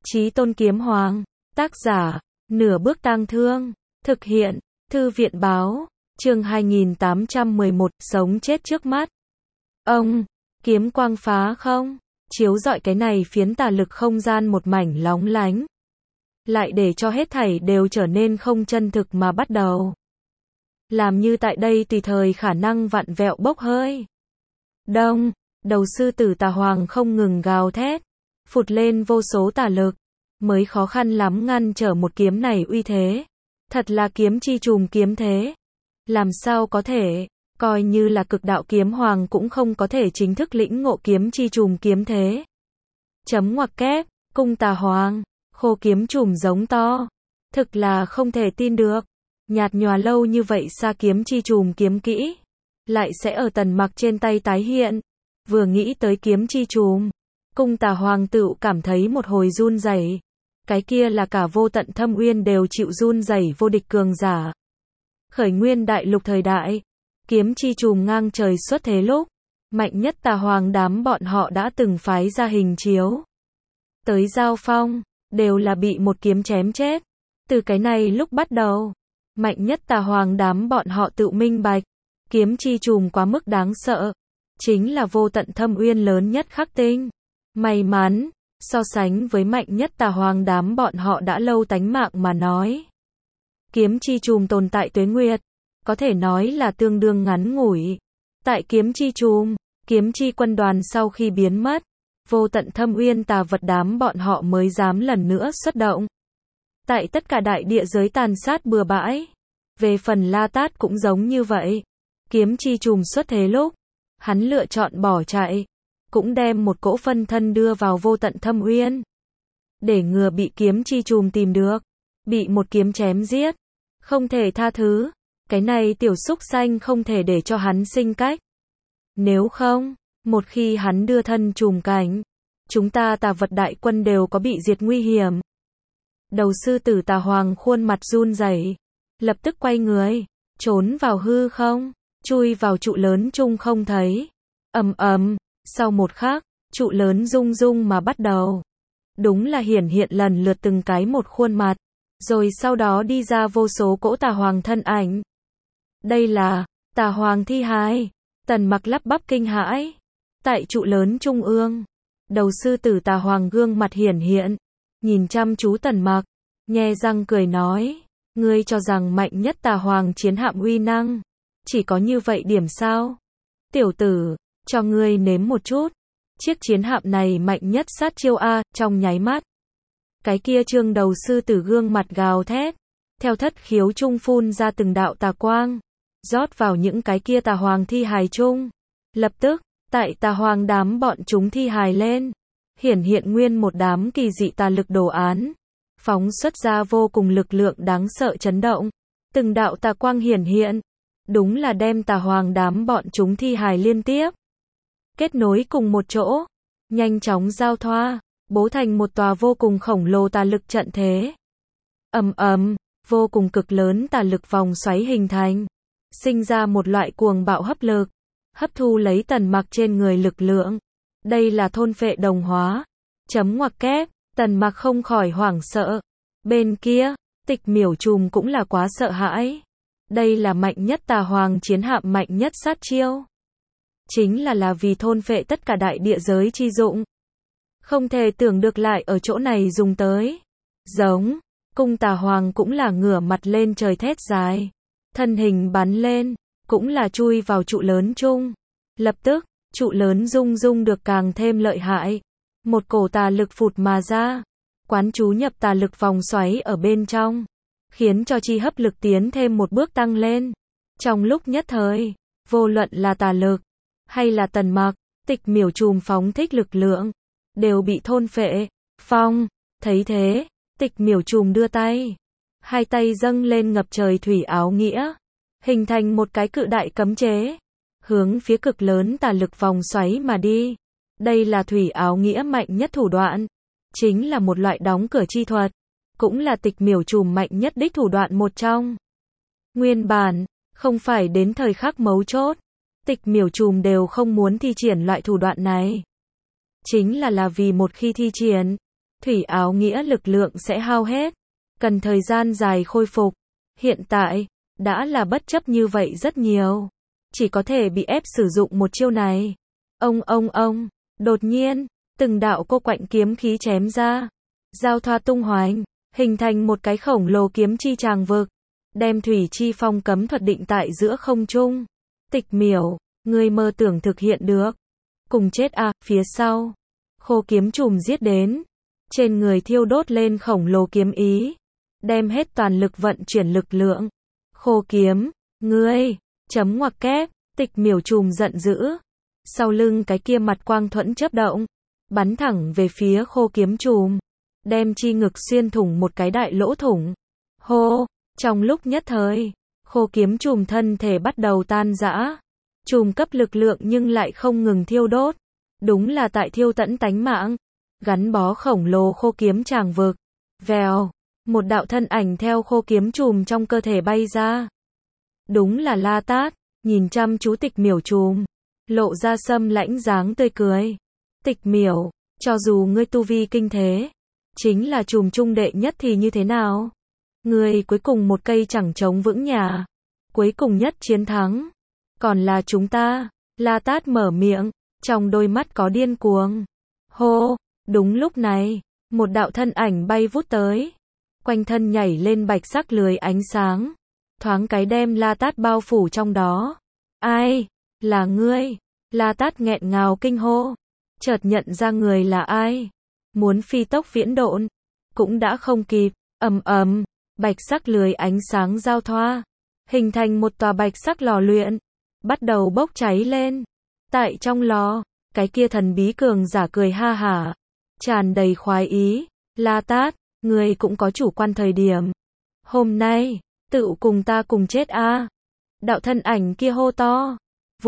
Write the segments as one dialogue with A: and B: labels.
A: Chí Tôn Kiếm Hoàng, tác giả, Nửa Bước Tang Thương, thực hiện, Thư viện báo, chương 2811, sống chết trước mắt. Ông, kiếm quang phá không, chiếu rọi cái này phiến tà lực không gian một mảnh lóng lánh. Lại để cho hết thảy đều trở nên không chân thực mà bắt đầu. Làm như tại đây tùy thời khả năng vặn vẹo bốc hơi. Đông, đầu sư tử tà hoàng không ngừng gào thét, phụt lên vô số tà lực, mới khó khăn lắm ngăn trở một kiếm này uy thế. Thật là kiếm chi trùm kiếm thế. Làm sao có thể, coi như là cực đạo kiếm hoàng cũng không có thể chính thức lĩnh ngộ kiếm chi trùm kiếm thế. Chấm ngoặc kép, cung tà hoàng, khô kiếm trùm giống to. Thực là không thể tin được. Nhạt nhòa lâu như vậy xa kiếm chi trùm kiếm kỹ. Lại sẽ ở Tần Mặc trên tay tái hiện. Vừa nghĩ tới kiếm chi trùm, cung tà hoàng tự cảm thấy một hồi run rẩy. Cái kia là cả vô tận thâm uyên đều chịu run rẩy vô địch cường giả. Khởi nguyên đại lục thời đại, kiếm chi trùm ngang trời xuất thế lúc, mạnh nhất tà hoàng đám bọn họ đã từng phái ra hình chiếu. Tới giao phong, đều là bị một kiếm chém chết. Từ cái này lúc bắt đầu, mạnh nhất tà hoàng đám bọn họ tự minh bạch, kiếm chi trùm quá mức đáng sợ. Chính là vô tận thâm uyên lớn nhất khắc tinh. May mắn, so sánh với mạnh nhất tà hoàng đám bọn họ đã lâu tánh mạng mà nói. Kiếm chi trùm tồn tại tuế nguyệt, có thể nói là tương đương ngắn ngủi. Tại kiếm chi trùm, kiếm chi quân đoàn sau khi biến mất, vô tận thâm uyên tà vật đám bọn họ mới dám lần nữa xuất động. Tại tất cả đại địa giới tàn sát bừa bãi. Về phần La Tát cũng giống như vậy. Kiếm chi trùm xuất thế lúc, hắn lựa chọn bỏ chạy, cũng đem một cỗ phân thân đưa vào vô tận thâm uyên. Để ngừa bị kiếm chi trùm tìm được, bị một kiếm chém giết, không thể tha thứ, cái này tiểu súc sanh không thể để cho hắn sinh cách. Nếu không, một khi hắn đưa thân trùm cảnh, chúng ta tà vật đại quân đều có bị diệt nguy hiểm. Đầu sư tử tà hoàng khuôn mặt run rẩy, lập tức quay người, trốn vào hư không, chui vào trụ lớn chung không thấy. Ầm ầm, sau một khắc, trụ lớn rung rung mà bắt đầu. Đúng là hiển hiện lần lượt từng cái một khuôn mặt, rồi sau đó đi ra vô số cỗ tà hoàng thân ảnh. Đây là tà hoàng thi hài. Tần Mặc lắp bắp kinh hãi. Tại trụ lớn trung ương, đầu sư tử tà hoàng gương mặt hiển hiện, nhìn chăm chú Tần Mặc, nhe răng cười nói, ngươi cho rằng mạnh nhất tà hoàng chiến hạm uy năng chỉ có như vậy điểm sao? Tiểu tử, cho ngươi nếm một chút. Chiếc chiến hạm này mạnh nhất sát chiêu a, trong nháy mắt. Cái kia trương đầu sư tử gương mặt gào thét, theo thất khiếu trung phun ra từng đạo tà quang, rót vào những cái kia tà hoàng thi hài chung. Lập tức, tại tà hoàng đám bọn chúng thi hài lên, hiển hiện nguyên một đám kỳ dị tà lực đồ án, phóng xuất ra vô cùng lực lượng đáng sợ chấn động. Từng đạo tà quang hiển hiện, đúng là đem tà hoàng đám bọn chúng thi hài liên tiếp kết nối cùng một chỗ, nhanh chóng giao thoa, bố thành một tòa vô cùng khổng lồ tà lực trận thế. Ầm ầm, vô cùng cực lớn tà lực vòng xoáy hình thành, sinh ra một loại cuồng bạo hấp lực, hấp thu lấy Tần Mặc trên người lực lượng. Đây là thôn phệ đồng hóa. Chấm ngoặc kép, Tần Mặc không khỏi hoảng sợ. Bên kia, Tịch Miểu Trùm cũng là quá sợ hãi. Đây là mạnh nhất tà hoàng chiến hạm mạnh nhất sát chiêu. Chính là vì thôn phệ tất cả đại địa giới chi dụng. Không thể tưởng được lại ở chỗ này dùng tới. Giống, cung tà hoàng cũng là ngửa mặt lên trời thét dài. Thân hình bắn lên, cũng là chui vào trụ lớn chung. Lập tức, trụ lớn rung rung được càng thêm lợi hại. Một cổ tà lực phụt mà ra, quán chú nhập tà lực vòng xoáy ở bên trong, khiến cho chi hấp lực tiến thêm một bước tăng lên. Trong lúc nhất thời, vô luận là tà lực, hay là Tần Mặc, Tịch Miểu Trùm phóng thích lực lượng, đều bị thôn phệ. Phong, thấy thế, Tịch Miểu Trùm đưa tay, hai tay dâng lên ngập trời thủy áo nghĩa, hình thành một cái cự đại cấm chế, hướng phía cực lớn tà lực vòng xoáy mà đi. Đây là thủy áo nghĩa mạnh nhất thủ đoạn, chính là một loại đóng cửa chi thuật, cũng là Tịch Miểu Trùm mạnh nhất đích thủ đoạn một trong. Nguyên bản, không phải đến thời khắc mấu chốt, Tịch Miểu Trùm đều không muốn thi triển loại thủ đoạn này. Chính là vì một khi thi triển, thủy áo nghĩa lực lượng sẽ hao hết, cần thời gian dài khôi phục. Hiện tại, đã là bất chấp như vậy rất nhiều, chỉ có thể bị ép sử dụng một chiêu này. Ông, đột nhiên, từng đạo cô quạnh kiếm khí chém ra, giao thoa tung hoành, hình thành một cái khổng lồ kiếm chi tràng vực, đem thủy chi phong cấm thuật định tại giữa không trung. Tịch Miểu, ngươi mơ tưởng thực hiện được. Cùng chết à, phía sau. Khô kiếm trùm giết đến. Trên người thiêu đốt lên khổng lồ kiếm ý. Đem hết toàn lực vận chuyển lực lượng. Khô kiếm, ngươi, chấm ngoặc kép, Tịch Miểu trùm giận dữ. Sau lưng cái kia mặt quang thuẫn chớp động. Bắn thẳng về phía khô kiếm trùm. Đem chi ngực xuyên thủng một cái đại lỗ thủng. Hô, trong lúc nhất thời, khô kiếm trùm thân thể bắt đầu tan rã. Trùm cấp lực lượng nhưng lại không ngừng thiêu đốt. Đúng là tại thiêu tận tánh mạng. Gắn bó khổng lồ khô kiếm tràng vực. Vèo, một đạo thân ảnh theo khô kiếm trùm trong cơ thể bay ra. Đúng là La Tát, nhìn chăm chú Tịch Miểu trùm, lộ ra sâm lãnh dáng tươi cười. Tịch Miểu, cho dù ngươi tu vi kinh thế, chính là trùm trung đệ nhất thì như thế nào? Ngươi cuối cùng một cây chẳng chống vững nhà, cuối cùng nhất chiến thắng, còn là chúng ta. La Tát mở miệng, trong đôi mắt có điên cuồng. Hô, đúng lúc này, một đạo thân ảnh bay vút tới, quanh thân nhảy lên bạch sắc lưới ánh sáng, thoáng cái đem La Tát bao phủ trong đó. Ai? Là ngươi? La Tát nghẹn ngào kinh hô, chợt nhận ra người là ai, muốn phi tốc viễn độn, cũng đã không kịp. Ầm, bạch sắc lưới ánh sáng giao thoa, hình thành một tòa bạch sắc lò luyện, bắt đầu bốc cháy lên. Tại trong lò, cái kia thần bí cường giả cười ha hả, tràn đầy khoái ý. La Tát, ngươi cũng có chủ quan thời điểm. Hôm nay, tự cùng ta cùng chết a. Đạo thân ảnh kia hô to.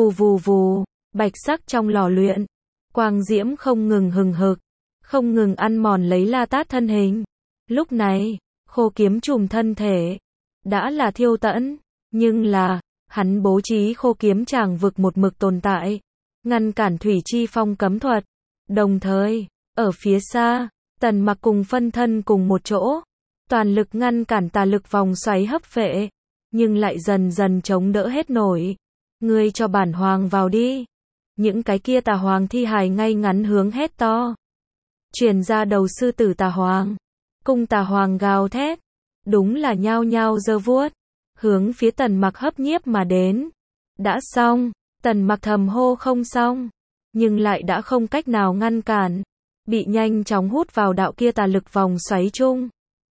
A: Vù, bạch sắc trong lò luyện, quang diễm không ngừng hừng hực, không ngừng ăn mòn lấy La Tát thân hình. Lúc này, khô kiếm trùm thân thể đã là thiêu tẫn, nhưng là hắn bố trí khô kiếm tràng vực một mực tồn tại, ngăn cản thủy chi phong cấm thuật. Đồng thời, ở phía xa, Tần Mặc cùng phân thân cùng một chỗ, toàn lực ngăn cản tà lực vòng xoáy hấp phệ, nhưng lại dần dần chống đỡ hết nổi. Ngươi cho bản hoàng vào đi. Những cái kia tà hoàng thi hài ngay ngắn hướng hét to. Truyền ra đầu sư tử tà hoàng, cung tà hoàng gào thét, đúng là nhao nhao giơ vuốt, hướng phía Tần Mặc hấp nhiếp mà đến. Đã xong, Tần Mặc thầm hô không xong, nhưng lại đã không cách nào ngăn cản, bị nhanh chóng hút vào đạo kia tà lực vòng xoáy chung.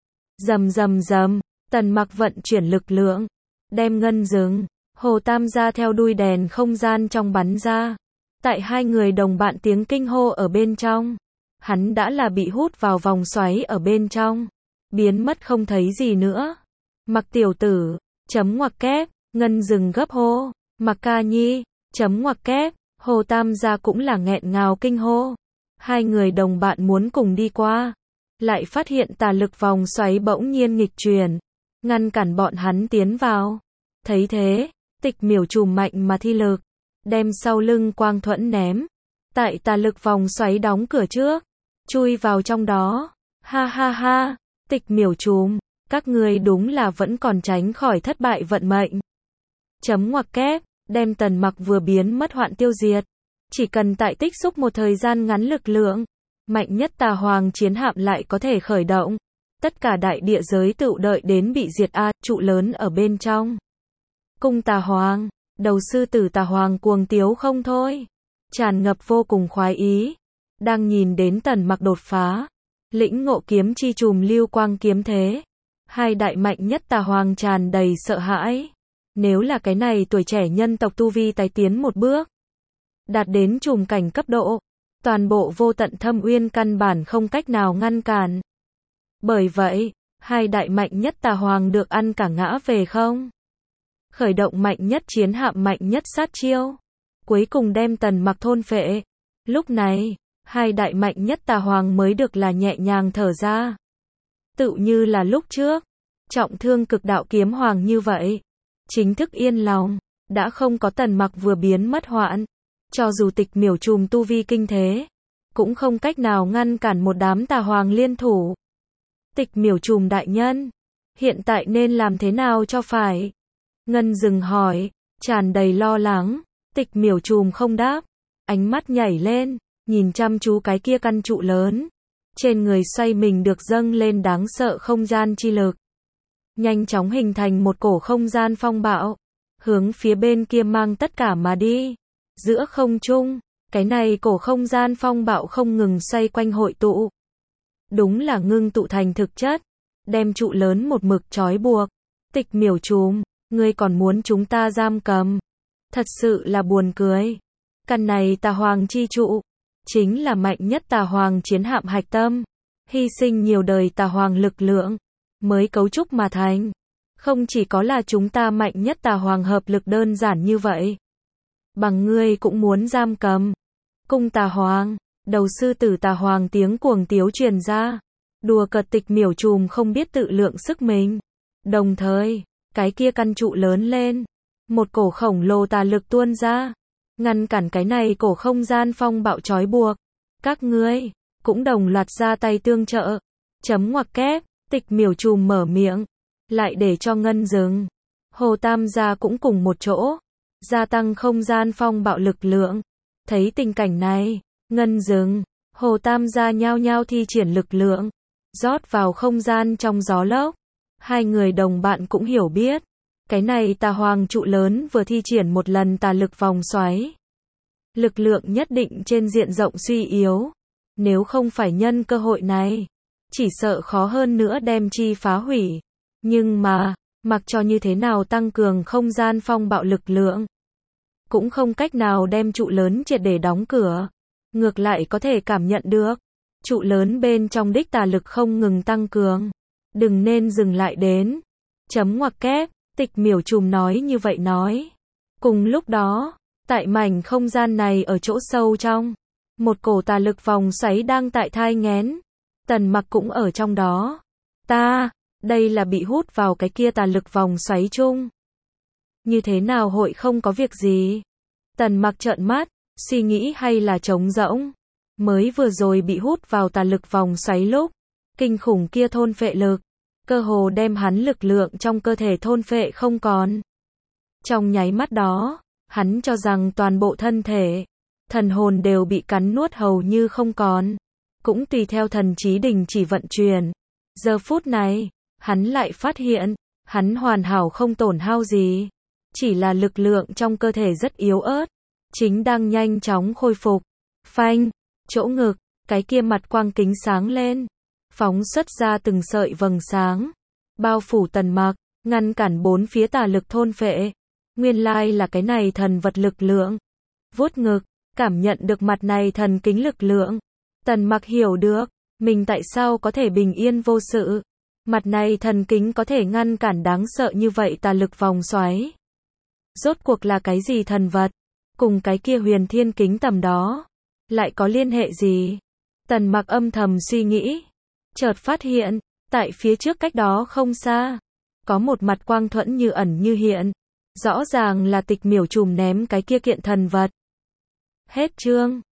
A: Rầm, Tần Mặc vận chuyển lực lượng, đem ngân rừng, hồ tam gia theo đuôi đèn không gian trong bắn ra. Tại hai người đồng bạn tiếng kinh hô ở bên trong, hắn đã là bị hút vào vòng xoáy ở bên trong, biến mất không thấy gì nữa. Mặc tiểu tử, chấm ngoặc kép, ngân rừng gấp hô. Mặc ca nhi, chấm ngoặc kép, hồ tam gia cũng là nghẹn ngào kinh hô. Hai người đồng bạn muốn cùng đi qua, lại phát hiện tà lực vòng xoáy bỗng nhiên nghịch chuyển, ngăn cản bọn hắn tiến vào. Thấy thế, Tịch Miểu trùm mạnh mà thi lực, đem sau lưng quang thuẫn ném, tại tà lực vòng xoáy đóng cửa trước, chui vào trong đó. Ha, Tịch Miểu trùm, các ngươi đúng là vẫn còn tránh khỏi thất bại vận mệnh. Chấm ngoặc kép, đem Tần Mặc vừa biến mất hoạn tiêu diệt. Chỉ cần tại tích xúc một thời gian ngắn lực lượng, mạnh nhất tà hoàng chiến hạm lại có thể khởi động. Tất cả đại địa giới tự đợi đến bị diệt a, trụ lớn ở bên trong. Cung tà hoàng, đầu sư tử tà hoàng cuồng tiếu không thôi, tràn ngập vô cùng khoái ý. Đang nhìn đến Tần Mặc đột phá, lĩnh ngộ kiếm chi trùm lưu quang kiếm thế, hai đại mạnh nhất tà hoàng tràn đầy sợ hãi. Nếu là cái này tuổi trẻ nhân tộc tu vi tái tiến một bước, đạt đến trùm cảnh cấp độ, toàn bộ vô tận thâm uyên căn bản không cách nào ngăn cản. Bởi vậy, hai đại mạnh nhất tà hoàng được ăn cả ngã về không. Khởi động mạnh nhất chiến hạm mạnh nhất sát chiêu, cuối cùng đem Tần Mặc thôn phệ. Lúc này, hai đại mạnh nhất tà hoàng mới được là nhẹ nhàng thở ra. Tự như là lúc trước, trọng thương cực đạo kiếm hoàng như vậy, chính thức yên lòng, đã không có Tần Mặc vừa biến mất hoạn. Cho dù Tịch Miểu trùm tu vi kinh thế, cũng không cách nào ngăn cản một đám tà hoàng liên thủ. Tịch miểu trùm đại nhân, hiện tại nên làm thế nào cho phải? Ngân dừng hỏi, tràn đầy lo lắng. Tịch miểu trùm không đáp, ánh mắt nhảy lên, nhìn chăm chú cái kia căn trụ lớn. Trên người xoay mình được dâng lên đáng sợ không gian chi lực. Nhanh chóng hình thành một cổ không gian phong bạo, hướng phía bên kia mang tất cả mà đi. Giữa không trung, cái này cổ không gian phong bạo không ngừng xoay quanh hội tụ. Đúng là ngưng tụ thành thực chất, đem trụ lớn một mực trói buộc. Tịch miểu trùm, ngươi còn muốn chúng ta giam cầm. Thật sự là buồn cười. Căn này tà hoàng chi trụ, chính là mạnh nhất tà hoàng chiến hạm hạch tâm. Hy sinh nhiều đời tà hoàng lực lượng, mới cấu trúc mà thành. Không chỉ có là chúng ta mạnh nhất tà hoàng hợp lực đơn giản như vậy. Bằng ngươi cũng muốn giam cầm. Cung tà hoàng, đầu sư tử tà hoàng tiếng cuồng tiếu truyền ra. Đùa cợt tịch miểu trùm không biết tự lượng sức mình. Đồng thời, cái kia căn trụ lớn lên. Một cổ khổng lồ tà lực tuôn ra. Ngăn cản cái này cổ không gian phong bạo trói buộc. Các ngươi, cũng đồng loạt ra tay tương trợ. Chấm ngoặc kép, tịch miểu trùm mở miệng. Lại để cho Ngân dừng. Hồ Tam gia cũng cùng một chỗ. Gia tăng không gian phong bạo lực lượng. Thấy tình cảnh này, Ngân dừng. Hồ Tam gia nhao nhao thi triển lực lượng. Rót vào không gian trong gió lốc. Hai người đồng bạn cũng hiểu biết. Cái này tà hoàng trụ lớn vừa thi triển một lần tà lực vòng xoáy. Lực lượng nhất định trên diện rộng suy yếu. Nếu không phải nhân cơ hội này, chỉ sợ khó hơn nữa đem chi phá hủy. Nhưng mà, mặc cho như thế nào tăng cường không gian phong bạo lực lượng, cũng không cách nào đem trụ lớn triệt để đóng cửa. Ngược lại có thể cảm nhận được, trụ lớn bên trong đích tà lực không ngừng tăng cường. Đừng nên dừng lại đến. Chấm ngoặc kép, tịch miểu trùm nói như vậy nói. Cùng lúc đó, tại mảnh không gian này ở chỗ sâu trong, một cổ tà lực vòng xoáy đang tại thai nghén. Tần Mặc cũng ở trong đó. Đây là bị hút vào cái kia tà lực vòng xoáy chung. Như thế nào hội không có việc gì? Tần Mặc trợn mắt, suy nghĩ hay là trống rỗng. Mới vừa rồi bị hút vào tà lực vòng xoáy lúc, kinh khủng kia thôn phệ lực, cơ hồ đem hắn lực lượng trong cơ thể thôn phệ không còn. Trong nháy mắt đó, hắn cho rằng toàn bộ thân thể, thần hồn đều bị cắn nuốt hầu như không còn. Cũng tùy theo thần trí đình chỉ vận chuyển. Giờ phút này, hắn lại phát hiện, hắn hoàn hảo không tổn hao gì. Chỉ là lực lượng trong cơ thể rất yếu ớt, chính đang nhanh chóng khôi phục. Phanh, chỗ ngực, cái kia mặt quang kính sáng lên, phóng xuất ra từng sợi vầng sáng, bao phủ Tần Mặc, ngăn cản bốn phía tà lực thôn phệ. Nguyên lai là cái này thần vật lực lượng. Vuốt ngực, cảm nhận được mặt này thần kính lực lượng. Tần Mặc hiểu được, mình tại sao có thể bình yên vô sự. Mặt này thần kính có thể ngăn cản đáng sợ như vậy tà lực vòng xoáy. Rốt cuộc là cái gì thần vật? Cùng cái kia huyền thiên kính tầm đó, lại có liên hệ gì? Tần Mặc âm thầm suy nghĩ. Chợt phát hiện, tại phía trước cách đó không xa, có một mặt quang thuẫn như ẩn như hiện. Rõ ràng là tịch miểu trùm ném cái kia kiện thần vật. Hết chương.